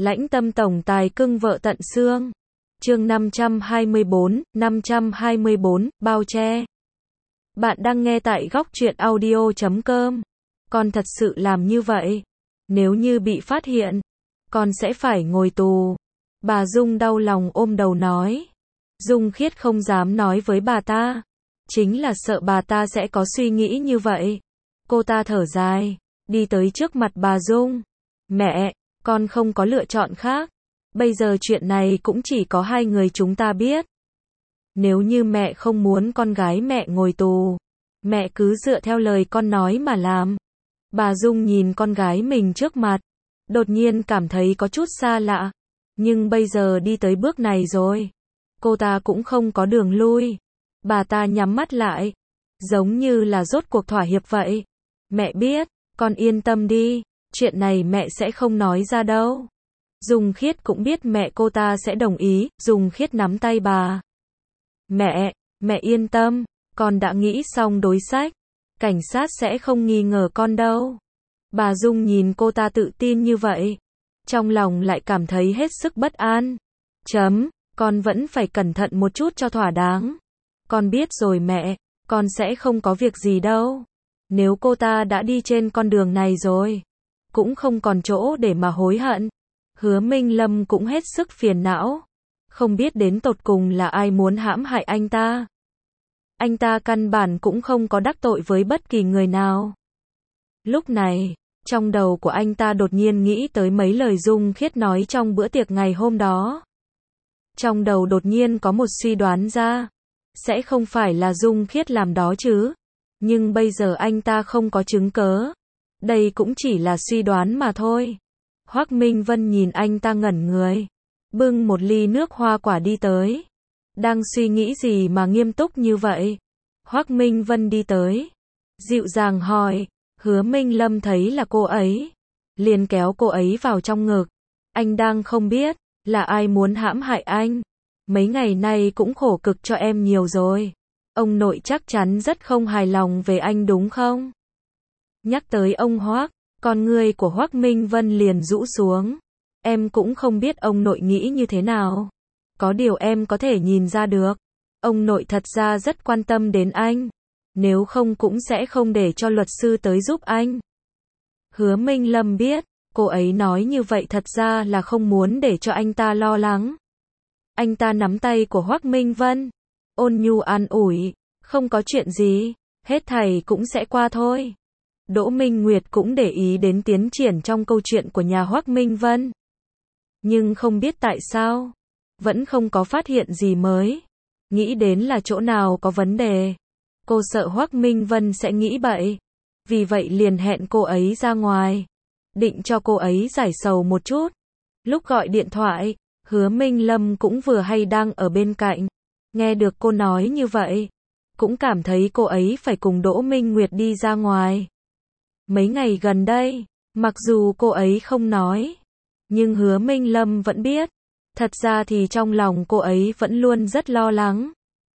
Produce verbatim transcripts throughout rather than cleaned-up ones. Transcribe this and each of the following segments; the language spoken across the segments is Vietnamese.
Lãnh tâm tổng tài cưng vợ tận xương. Chương năm trăm hai mươi bốn, năm trăm hai mươi bốn, bao che. Bạn đang nghe tại góc truyện audio chấm com. Con thật sự làm như vậy. Nếu như bị phát hiện, con sẽ phải ngồi tù. Bà Dung đau lòng ôm đầu nói. Dung Khiết không dám nói với bà ta. Chính là sợ bà ta sẽ có suy nghĩ như vậy. Cô ta thở dài, đi tới trước mặt bà Dung. Mẹ, con không có lựa chọn khác. Bây giờ chuyện này cũng chỉ có hai người chúng ta biết. Nếu như mẹ không muốn con gái mẹ ngồi tù, mẹ cứ dựa theo lời con nói mà làm. Bà Dung nhìn con gái mình trước mặt, đột nhiên cảm thấy có chút xa lạ. Nhưng bây giờ đi tới bước này rồi, cô ta cũng không có đường lui. Bà ta nhắm mắt lại, giống như là rốt cuộc thỏa hiệp vậy. Mẹ biết, con yên tâm đi, chuyện này mẹ sẽ không nói ra đâu. Dung Khiết cũng biết mẹ cô ta sẽ đồng ý. Dung Khiết nắm tay bà. Mẹ, mẹ yên tâm, con đã nghĩ xong đối sách. Cảnh sát sẽ không nghi ngờ con đâu. Bà Dung nhìn cô ta tự tin như vậy, trong lòng lại cảm thấy hết sức bất an. Chấm, con vẫn phải cẩn thận một chút cho thỏa đáng. Con biết rồi mẹ, con sẽ không có việc gì đâu. Nếu cô ta đã đi trên con đường này rồi, cũng không còn chỗ để mà hối hận. Hứa Minh Lâm cũng hết sức phiền não. Không biết đến tột cùng là ai muốn hãm hại anh ta. Anh ta căn bản cũng không có đắc tội với bất kỳ người nào. Lúc này, trong đầu của anh ta đột nhiên nghĩ tới mấy lời Dung Khiết nói trong bữa tiệc ngày hôm đó. Trong đầu đột nhiên có một suy đoán ra. Sẽ không phải là Dung Khiết làm đó chứ. Nhưng bây giờ anh ta không có chứng cớ. Đây cũng chỉ là suy đoán mà thôi. Hoắc Minh Vân nhìn anh ta ngẩn người, bưng một ly nước hoa quả đi tới. Đang suy nghĩ gì mà nghiêm túc như vậy? Hoắc Minh Vân đi tới, dịu dàng hỏi. Hứa Minh Lâm thấy là cô ấy, liền kéo cô ấy vào trong ngực. Anh đang không biết là ai muốn hãm hại anh. Mấy ngày nay cũng khổ cực cho em nhiều rồi. Ông nội chắc chắn rất không hài lòng về anh đúng không? Nhắc tới ông Hoắc, con người của Hoắc Minh Vân liền rũ xuống. Em cũng không biết ông nội nghĩ như thế nào. Có điều em có thể nhìn ra được. Ông nội thật ra rất quan tâm đến anh. Nếu không cũng sẽ không để cho luật sư tới giúp anh. Hứa Minh Lâm biết, cô ấy nói như vậy thật ra là không muốn để cho anh ta lo lắng. Anh ta nắm tay của Hoắc Minh Vân, ôn nhu an ủi. Không có chuyện gì, hết thảy cũng sẽ qua thôi. Đỗ Minh Nguyệt cũng để ý đến tiến triển trong câu chuyện của nhà Hoắc Minh Vân. Nhưng không biết tại sao, vẫn không có phát hiện gì mới. Nghĩ đến là chỗ nào có vấn đề. Cô sợ Hoắc Minh Vân sẽ nghĩ bậy. Vì vậy liền hẹn cô ấy ra ngoài. Định cho cô ấy giải sầu một chút. Lúc gọi điện thoại, Hứa Minh Lâm cũng vừa hay đang ở bên cạnh. Nghe được cô nói như vậy, cũng cảm thấy cô ấy phải cùng Đỗ Minh Nguyệt đi ra ngoài. Mấy ngày gần đây, mặc dù cô ấy không nói, nhưng Hứa Minh Lâm vẫn biết. Thật ra thì trong lòng cô ấy vẫn luôn rất lo lắng.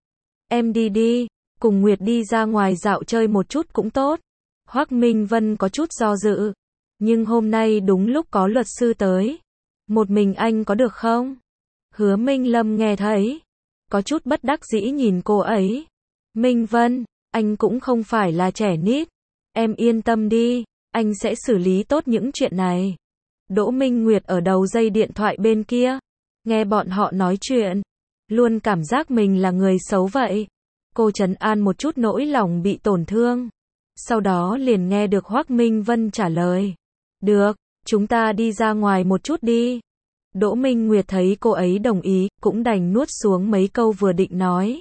Em đi đi, cùng Nguyệt đi ra ngoài dạo chơi một chút cũng tốt. Hoắc Minh Vân có chút do dự. Nhưng hôm nay đúng lúc có luật sư tới. Một mình anh có được không? Hứa Minh Lâm nghe thấy, có chút bất đắc dĩ nhìn cô ấy. Minh Vân, anh cũng không phải là trẻ nít. Em yên tâm đi, anh sẽ xử lý tốt những chuyện này. Đỗ Minh Nguyệt ở đầu dây điện thoại bên kia, nghe bọn họ nói chuyện, luôn cảm giác mình là người xấu vậy. Cô trấn an một chút nỗi lòng bị tổn thương. Sau đó liền nghe được Hoắc Minh Vân trả lời. Được, chúng ta đi ra ngoài một chút đi. Đỗ Minh Nguyệt thấy cô ấy đồng ý, cũng đành nuốt xuống mấy câu vừa định nói.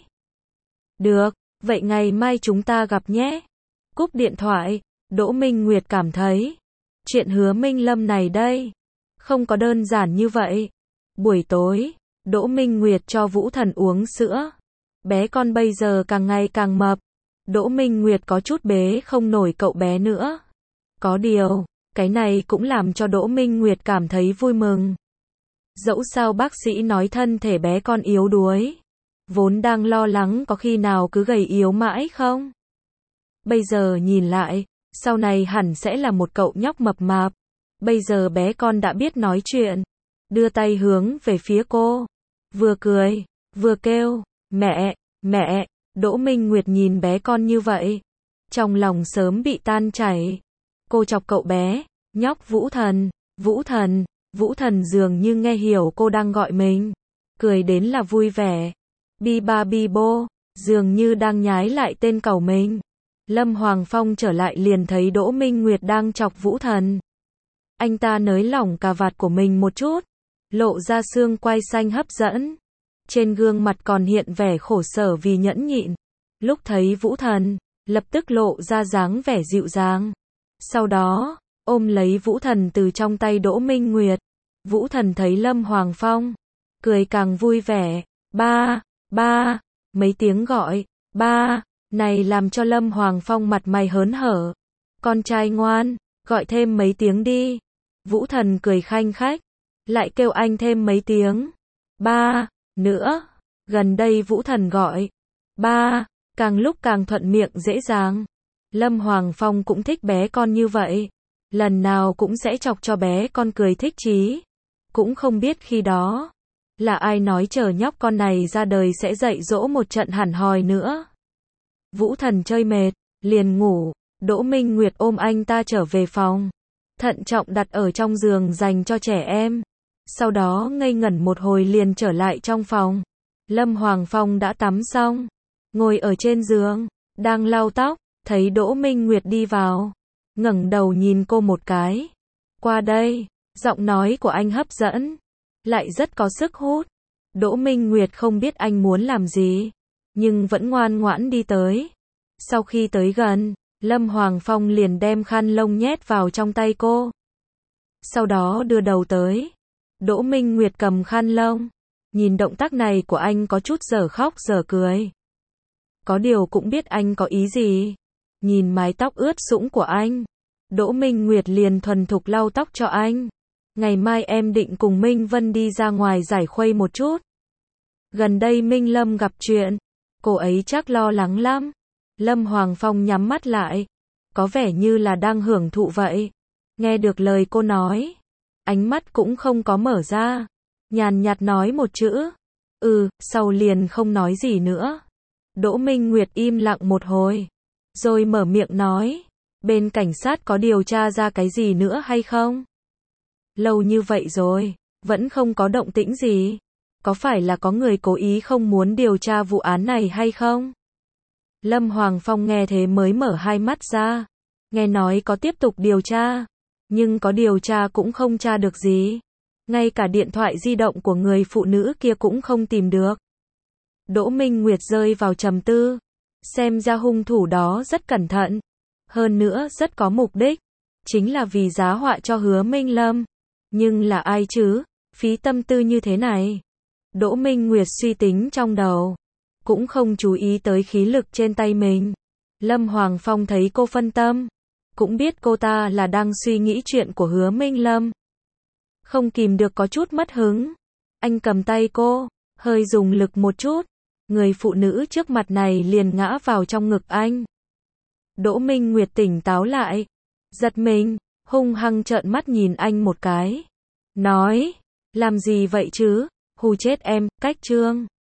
Được, vậy ngày mai chúng ta gặp nhé. Cúp điện thoại, Đỗ Minh Nguyệt cảm thấy, chuyện Hứa Minh Lâm này đây, không có đơn giản như vậy. Buổi tối, Đỗ Minh Nguyệt cho Vũ Thần uống sữa. Bé con bây giờ càng ngày càng mập. Đỗ Minh Nguyệt có chút bế không nổi cậu bé nữa. Có điều, cái này cũng làm cho Đỗ Minh Nguyệt cảm thấy vui mừng. Dẫu sao bác sĩ nói thân thể bé con yếu đuối. Vốn đang lo lắng có khi nào cứ gầy yếu mãi không? Bây giờ nhìn lại, sau này hẳn sẽ là một cậu nhóc mập mạp. Bây giờ bé con đã biết nói chuyện. đưa tay hướng về phía cô, vừa cười, vừa kêu, mẹ, mẹ. Đỗ Minh Nguyệt nhìn bé con như vậy, trong lòng sớm bị tan chảy. Cô chọc cậu bé, nhóc Vũ Thần, Vũ Thần, Vũ Thần dường như nghe hiểu cô đang gọi mình, cười đến là vui vẻ. Bi ba bi bô, dường như đang nhái lại tên cậu mình. Lâm Hoàng Phong trở lại liền thấy Đỗ Minh Nguyệt đang chọc Vũ Thần. Anh ta nới lỏng cà vạt của mình một chút, lộ ra xương quai xanh hấp dẫn. Trên gương mặt còn hiện vẻ khổ sở vì nhẫn nhịn. Lúc thấy Vũ Thần, lập tức lộ ra dáng vẻ dịu dàng. Sau đó, ôm lấy Vũ Thần từ trong tay Đỗ Minh Nguyệt. Vũ Thần thấy Lâm Hoàng Phong, cười càng vui vẻ. Ba, ba, mấy tiếng gọi, ba, này làm cho Lâm Hoàng Phong mặt mày hớn hở. Con trai ngoan, gọi thêm mấy tiếng đi. Vũ Thần cười khanh khách, lại kêu anh thêm mấy tiếng. Ba, nữa. Gần đây Vũ Thần gọi ba, càng lúc càng thuận miệng dễ dàng. Lâm Hoàng Phong cũng thích bé con như vậy. Lần nào cũng sẽ chọc cho bé con cười thích chí. Cũng không biết khi đó là ai nói chờ nhóc con này ra đời sẽ dạy dỗ một trận hẳn hoi nữa. Vũ Thần chơi mệt, liền ngủ. Đỗ Minh Nguyệt ôm anh ta trở về phòng, thận trọng đặt ở trong giường dành cho trẻ em. Sau đó ngây ngẩn một hồi liền trở lại trong phòng. Lâm Hoàng Phong đã tắm xong, ngồi ở trên giường, đang lau tóc, thấy Đỗ Minh Nguyệt đi vào, ngẩng đầu nhìn cô một cái. Qua đây, giọng nói của anh hấp dẫn, lại rất có sức hút. Đỗ Minh Nguyệt không biết anh muốn làm gì, nhưng vẫn ngoan ngoãn đi tới. Sau khi tới gần, Lâm Hoàng Phong liền đem khăn lông nhét vào trong tay cô. Sau đó đưa đầu tới. Đỗ Minh Nguyệt cầm khăn lông, nhìn động tác này của anh có chút dở khóc dở cười. Có điều cũng biết anh có ý gì. Nhìn mái tóc ướt sũng của anh, Đỗ Minh Nguyệt liền thuần thục lau tóc cho anh. Ngày mai em định cùng Minh Vân đi ra ngoài giải khuây một chút. Gần đây Minh Lâm gặp chuyện, cô ấy chắc lo lắng lắm. Lâm Hoàng Phong nhắm mắt lại, có vẻ như là đang hưởng thụ vậy. Nghe được lời cô nói, ánh mắt cũng không có mở ra, nhàn nhạt nói một chữ, ừ, sau liền không nói gì nữa. Đỗ Minh Nguyệt im lặng một hồi, rồi mở miệng nói, bên cảnh sát có điều tra ra cái gì nữa hay không? Lâu như vậy rồi, vẫn không có động tĩnh gì. Có phải là có người cố ý không muốn điều tra vụ án này hay không? Lâm Hoàng Phong nghe thế mới mở hai mắt ra. Nghe nói có tiếp tục điều tra, nhưng có điều tra cũng không tra được gì. Ngay cả điện thoại di động của người phụ nữ kia cũng không tìm được. Đỗ Minh Nguyệt rơi vào trầm tư. Xem ra hung thủ đó rất cẩn thận. Hơn nữa rất có mục đích. Chính là vì giá họa cho Hứa Minh Lâm. Nhưng là ai chứ? Phí tâm tư như thế này. Đỗ Minh Nguyệt suy tính trong đầu, cũng không chú ý tới khí lực trên tay mình. Lâm Hoàng Phong thấy cô phân tâm, cũng biết cô ta là đang suy nghĩ chuyện của Hứa Minh Lâm. Không kìm được có chút mất hứng. Anh cầm tay cô, hơi dùng lực một chút. Người phụ nữ trước mặt này liền ngã vào trong ngực anh. Đỗ Minh Nguyệt tỉnh táo lại, giật mình, hung hăng trợn mắt nhìn anh một cái. Nói, làm gì vậy chứ? Hù chết em, cách trương.